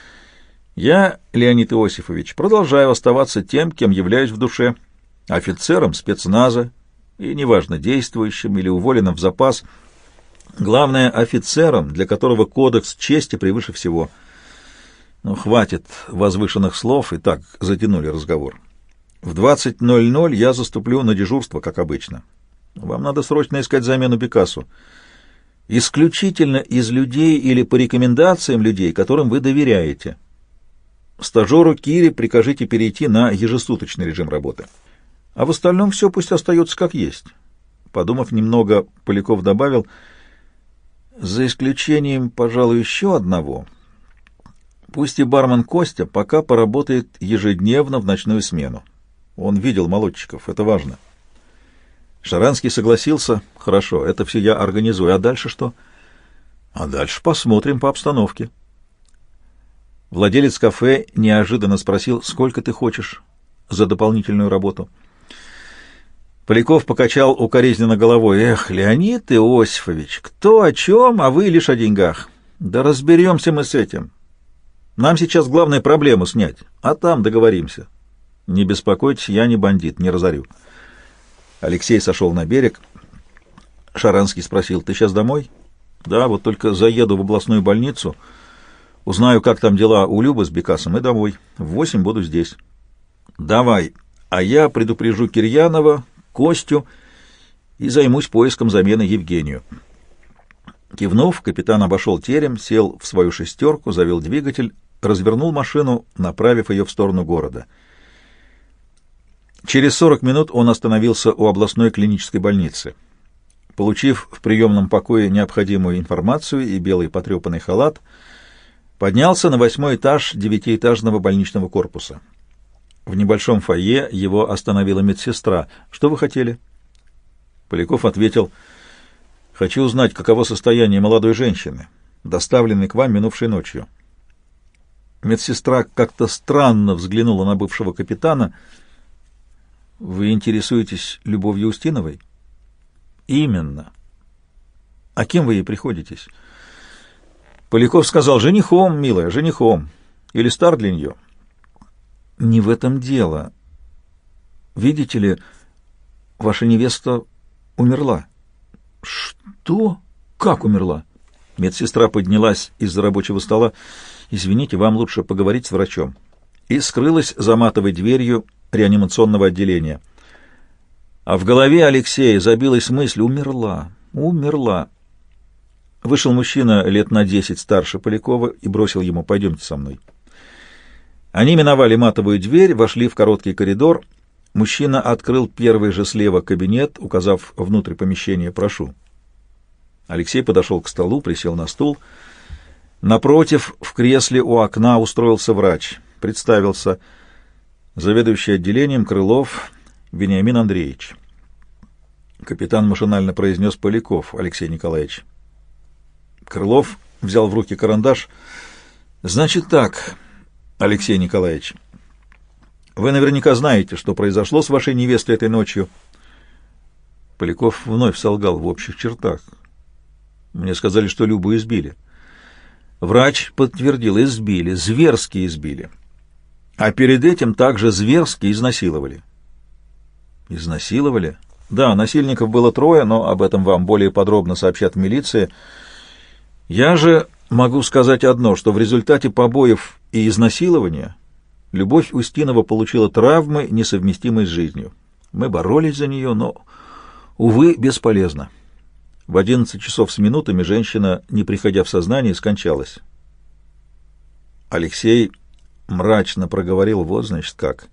Speaker 1: Я, Леонид Иосифович, продолжаю оставаться тем, кем являюсь в душе, офицером спецназа, и неважно, действующим или уволенным в запас. Главное, офицером, для которого кодекс чести превыше всего. Ну, хватит возвышенных слов, и так затянули разговор. В 20:00 я заступлю на дежурство, как обычно. Вам надо срочно искать замену Пикассо. Исключительно из людей или по рекомендациям людей, которым вы доверяете. Стажеру Кире прикажите перейти на ежесуточный режим работы. А в остальном все пусть остается как есть. Подумав немного, Поляков добавил: за исключением, пожалуй, еще одного. Пусть и бармен Костя пока поработает ежедневно в ночную смену. Он видел молодчиков, это важно. Шаранский согласился. Хорошо, это все я организую. А дальше что? А дальше посмотрим по обстановке. Владелец кафе неожиданно спросил: сколько ты хочешь за дополнительную работу? Поляков покачал укоризненно головой. Эх, Леонид Иосифович, кто о чем, а вы лишь о деньгах. Да разберемся мы с этим. Нам сейчас главное проблему снять, а там договоримся. Не беспокойтесь, я не бандит, не разорю. Алексей сошел на берег. Шаранский спросил: ты сейчас домой? Да, вот только заеду в областную больницу, узнаю, как там дела у Любы с Бекасом, и домой. В 8 буду здесь. Давай, а я предупрежу Кирьянова, Костю и займусь поиском замены Евгению. Кивнув, капитан обошел терем, сел в свою шестерку, завел двигатель, развернул машину, направив ее в сторону города. Через 40 минут он остановился у областной клинической больницы. Получив в приемном покое необходимую информацию и белый потрепанный халат, поднялся на 8-й этаж 9-этажного больничного корпуса. В небольшом фойе его остановила медсестра. «Что вы хотели?» Поляков ответил: «Хочу узнать, каково состояние молодой женщины, доставленной к вам минувшей ночью». Медсестра как-то странно взглянула на бывшего капитана. Вы интересуетесь любовью Устиновой? Именно. А кем вы ей приходитесь? Поляков сказал: женихом, милая, женихом. Или стар для нее? Не в этом дело. Видите ли, ваша невеста умерла. Что? Как умерла? Медсестра поднялась из-за рабочего стола. Извините, вам лучше поговорить с врачом. И скрылась за матовой дверью реанимационного отделения. А в голове Алексея забилась мысль: умерла, умерла. Вышел мужчина лет на 10 старше Полякова и бросил ему: пойдемте со мной. Они миновали матовую дверь, вошли в короткий коридор. Мужчина открыл первый же слева кабинет, указав внутрь помещения: прошу. Алексей подошел к столу, присел на стул. Напротив, в кресле у окна устроился врач. Представился: заведующий отделением Крылов Вениамин Андреевич. Капитан машинально произнес: Поляков Алексей Николаевич. Крылов взял в руки карандаш. Значит так, Алексей Николаевич, вы наверняка знаете, что произошло с вашей невестой этой ночью. Поляков вновь солгал в общих чертах. Мне сказали, что Любу избили. Врач подтвердил: избили, зверски избили. А перед этим также зверски изнасиловали. Изнасиловали? Да, насильников было 3, но об этом вам более подробно сообщат в милиции. Я же могу сказать одно, что в результате побоев и изнасилования Любовь Устинова получила травмы, несовместимые с жизнью. Мы боролись за нее, но, увы, бесполезно. В 11 часов с минутами женщина, не приходя в сознание, скончалась. Алексей мрачно проговорил: вот, значит, как.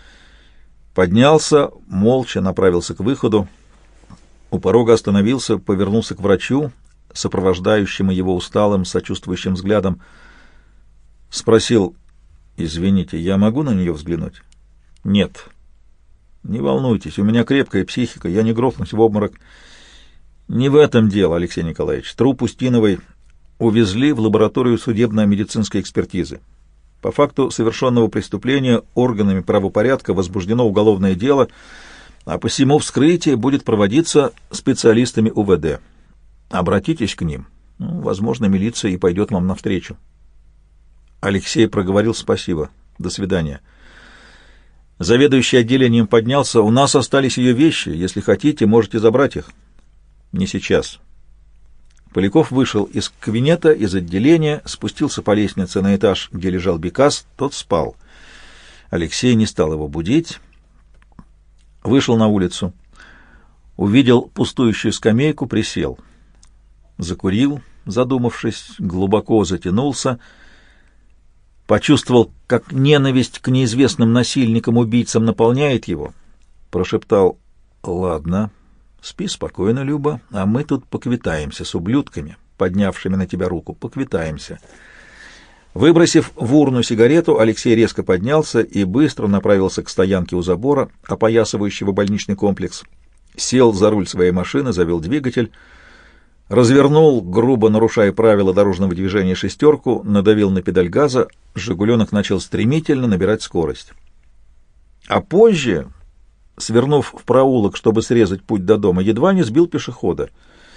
Speaker 1: Поднялся, молча направился к выходу. У порога остановился, повернулся к врачу, сопровождающему его усталым, сочувствующим взглядом. Спросил: извините, я могу на нее взглянуть? Нет. Не волнуйтесь, у меня крепкая психика, я не грохнусь в обморок. Не в этом дело, Алексей Николаевич. Труп Устиновой увезли в лабораторию судебно-медицинской экспертизы. По факту совершенного преступления органами правопорядка возбуждено уголовное дело, а посему вскрытие будет проводиться специалистами УВД. Обратитесь к ним. Возможно, милиция и пойдет вам навстречу. Алексей проговорил: спасибо. До свидания. Заведующий отделением поднялся: у нас остались ее вещи. Если хотите, можете забрать их. Не сейчас. Поляков вышел из кабинета, из отделения, спустился по лестнице на этаж, где лежал Бекас. Тот спал. Алексей не стал его будить. Вышел на улицу. Увидел пустующую скамейку, присел. Закурил, задумавшись, глубоко затянулся. Почувствовал, как ненависть к неизвестным насильникам-убийцам наполняет его. Прошептал: ладно, спи спокойно, Люба, а мы тут поквитаемся с ублюдками, поднявшими на тебя руку, поквитаемся. Выбросив в урну сигарету, Алексей резко поднялся и быстро направился к стоянке у забора, опоясывающего больничный комплекс. Сел за руль своей машины, завел двигатель, развернул, грубо нарушая правила дорожного движения, шестерку, надавил на педаль газа, «Жигуленок» начал стремительно набирать скорость. А позже, свернув в проулок, чтобы срезать путь до дома, едва не сбил пешехода.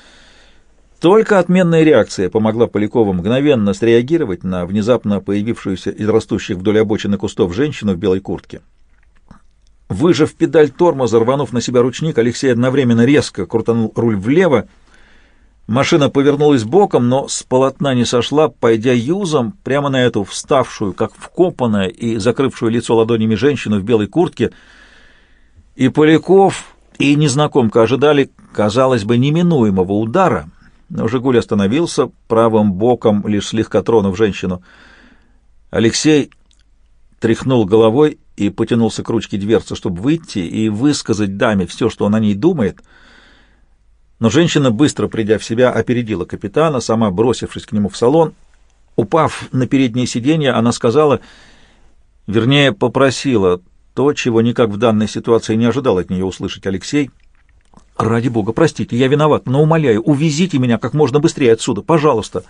Speaker 1: Только отменная реакция помогла Полякову мгновенно среагировать на внезапно появившуюся из растущих вдоль обочины кустов женщину в белой куртке. Выжав педаль тормоза, рванув на себя ручник, Алексей одновременно резко крутанул руль влево. Машина повернулась боком, но с полотна не сошла, пойдя юзом прямо на эту вставшую, как вкопанная и закрывшую лицо ладонями женщину в белой куртке. И Поляков, и незнакомка ожидали, казалось бы, неминуемого удара, но «Жигуль» остановился, правым боком лишь слегка тронув женщину. Алексей тряхнул головой и потянулся к ручке дверцы, чтобы выйти и высказать даме все, что он о ней думает. Но женщина, быстро придя в себя, опередила капитана, сама бросившись к нему в салон. Упав на переднее сиденье, она сказала, вернее, попросила то, чего никак в данной ситуации не ожидал от нее услышать Алексей. «Ради бога, простите, я виноват, но умоляю, увезите меня как можно быстрее отсюда, пожалуйста».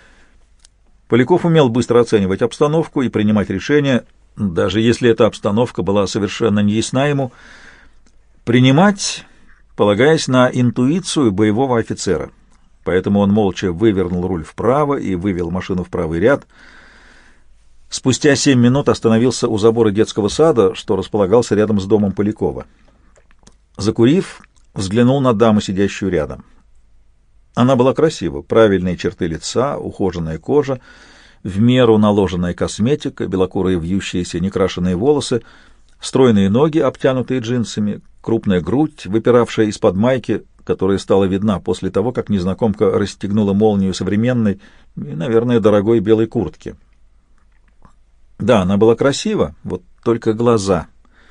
Speaker 1: Поляков умел быстро оценивать обстановку и принимать решения, даже если эта обстановка была совершенно неясна ему. Принимать, полагаясь на интуицию боевого офицера. Поэтому он молча вывернул руль вправо и вывел машину в правый ряд. Спустя 7 минут остановился у забора детского сада, что располагался рядом с домом Полякова. Закурив, взглянул на даму, сидящую рядом. Она была красива, правильные черты лица, ухоженная кожа, в меру наложенная косметика, белокурые вьющиеся некрашенные волосы, стройные ноги, обтянутые джинсами, крупная грудь, выпиравшая из-под майки, которая стала видна после того, как незнакомка расстегнула молнию современной и, наверное, дорогой белой куртки. Да, она была красива, вот только глаза.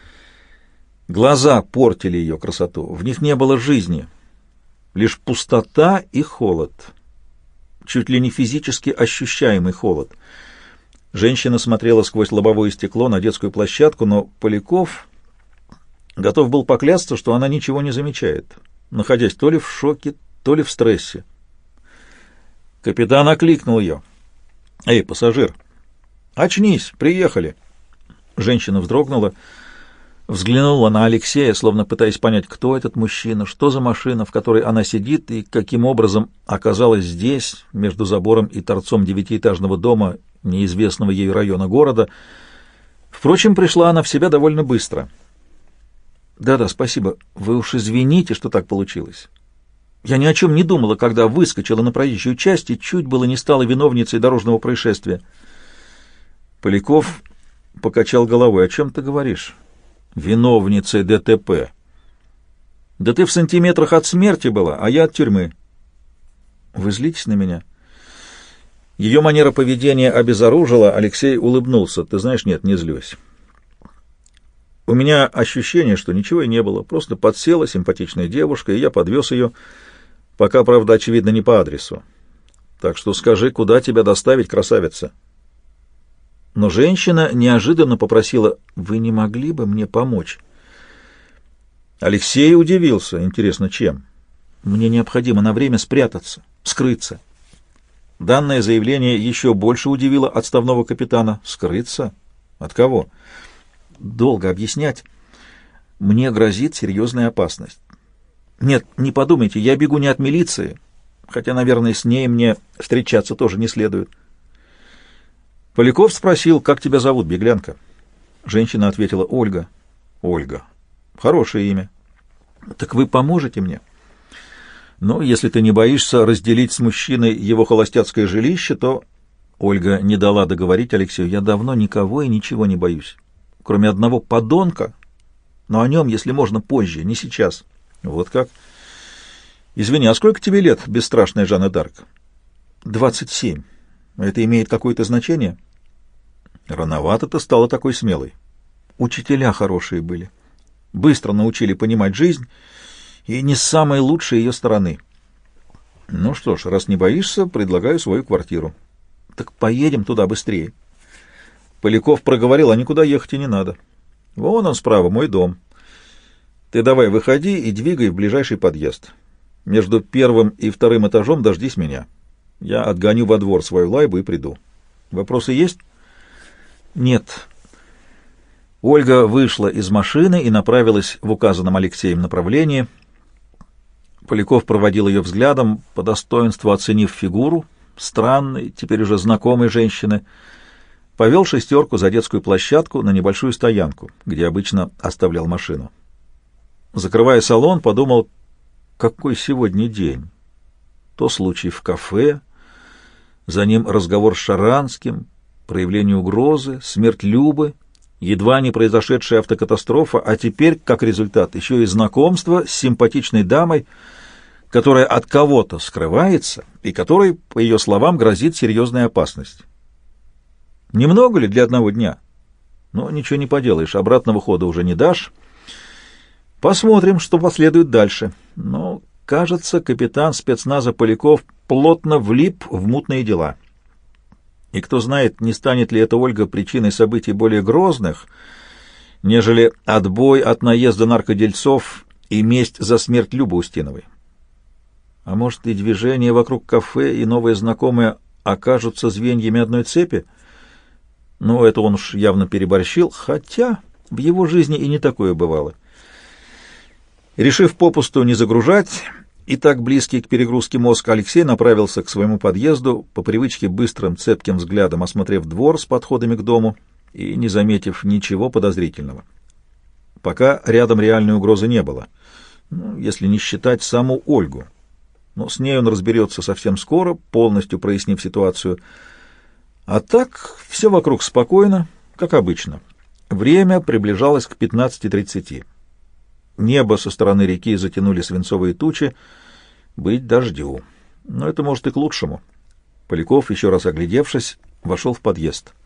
Speaker 1: Глаза портили ее красоту, в них не было жизни, лишь пустота и холод, чуть ли не физически ощущаемый холод. Женщина смотрела сквозь лобовое стекло на детскую площадку, но Поляков готов был поклясться, что она ничего не замечает, находясь то ли в шоке, то ли в стрессе. Капитан окликнул ее. «Эй, пассажир! Очнись, приехали!» Женщина вздрогнула, взглянула на Алексея, словно пытаясь понять, кто этот мужчина, что за машина, в которой она сидит, и каким образом оказалась здесь, между забором и торцом 9-этажного дома неизвестного ей района города. Впрочем, пришла она в себя довольно быстро. «Да-да, спасибо. Вы уж извините, что так получилось. Я ни о чем не думала, когда выскочила на проезжую часть и чуть было не стала виновницей дорожного происшествия». Поляков покачал головой. «О чем ты говоришь?» «Виновницей ДТП. Да ты в сантиметрах от смерти была, а я от тюрьмы». «Вы злитесь на меня?» Ее манера поведения обезоружила, Алексей улыбнулся. «Ты знаешь, нет, не злюсь. У меня ощущение, что ничего и не было. Просто подсела симпатичная девушка, и я подвез ее, пока, правда, очевидно, не по адресу. Так что скажи, куда тебя доставить, красавица?» Но женщина неожиданно попросила: «Вы не могли бы мне помочь?» Алексей удивился. Интересно, чем? «Мне необходимо на время спрятаться, скрыться». Данное заявление еще больше удивило отставного капитана. «Скрыться? От кого?» «Долго объяснять. Мне грозит серьезная опасность. Нет, не подумайте, я бегу не от милиции, хотя, наверное, с ней мне встречаться тоже не следует». Поляков спросил: «Как тебя зовут, беглянка?» Женщина ответила: «Ольга». «Ольга. Хорошее имя. Так вы поможете мне?» «Ну, если ты не боишься разделить с мужчиной его холостяцкое жилище, то...» Ольга не дала договорить Алексею. «Я давно никого и ничего не боюсь, кроме одного подонка, но о нем, если можно, позже, не сейчас». «Вот как?» «Извини, а сколько тебе лет, бесстрашная Жанна д'Арк?» 27. Это имеет какое-то значение?» «Рановато ты стала такой смелой. Учителя хорошие были, быстро научили понимать жизнь, и не с самой лучшей ее стороны». «Ну что ж, раз не боишься, предлагаю свою квартиру». «Так поедем туда быстрее». Поляков проговорил: «А никуда ехать и не надо. Вон он справа, мой дом. Ты давай выходи и двигай в ближайший подъезд. Между 1 и 2 этажом дождись меня. Я отгоню во двор свою лайбу и приду. Вопросы есть?» «Нет». Ольга вышла из машины и направилась в указанном Алексеем направлении. Поляков проводил ее взглядом, по достоинству оценив фигуру странной, теперь уже знакомой женщины, повел шестерку за детскую площадку на небольшую стоянку, где обычно оставлял машину. Закрывая салон, подумал, какой сегодня день. То случай в кафе, за ним разговор с Шаранским, проявление угрозы, смерть Любы, едва не произошедшая автокатастрофа, а теперь, как результат, еще и знакомство с симпатичной дамой, которая от кого-то скрывается и которой, по ее словам, грозит серьезная опасность. Немного ли для одного дня? Но ничего не поделаешь, обратного хода уже не дашь. Посмотрим, что последует дальше. Но, кажется, капитан спецназа Поляков плотно влип в мутные дела. И кто знает, не станет ли эта Ольга причиной событий более грозных, нежели отбой от наезда наркодельцов и месть за смерть Любы Устиновой. А может, и движение вокруг кафе, и новые знакомые окажутся звеньями одной цепи? Но это он уж явно переборщил, хотя в его жизни и не такое бывало. Решив попусту не загружать и так близкий к перегрузке мозг, Алексей направился к своему подъезду, по привычке быстрым цепким взглядом осмотрев двор с подходами к дому и не заметив ничего подозрительного. Пока рядом реальной угрозы не было, если не считать саму Ольгу. Но с ней он разберется совсем скоро, полностью прояснив ситуацию. А так все вокруг спокойно, как обычно. Время приближалось к 15:30. Небо со стороны реки затянули свинцовые тучи. Быть дождю. Но это может и к лучшему. Поляков, еще раз оглядевшись, вошел в подъезд.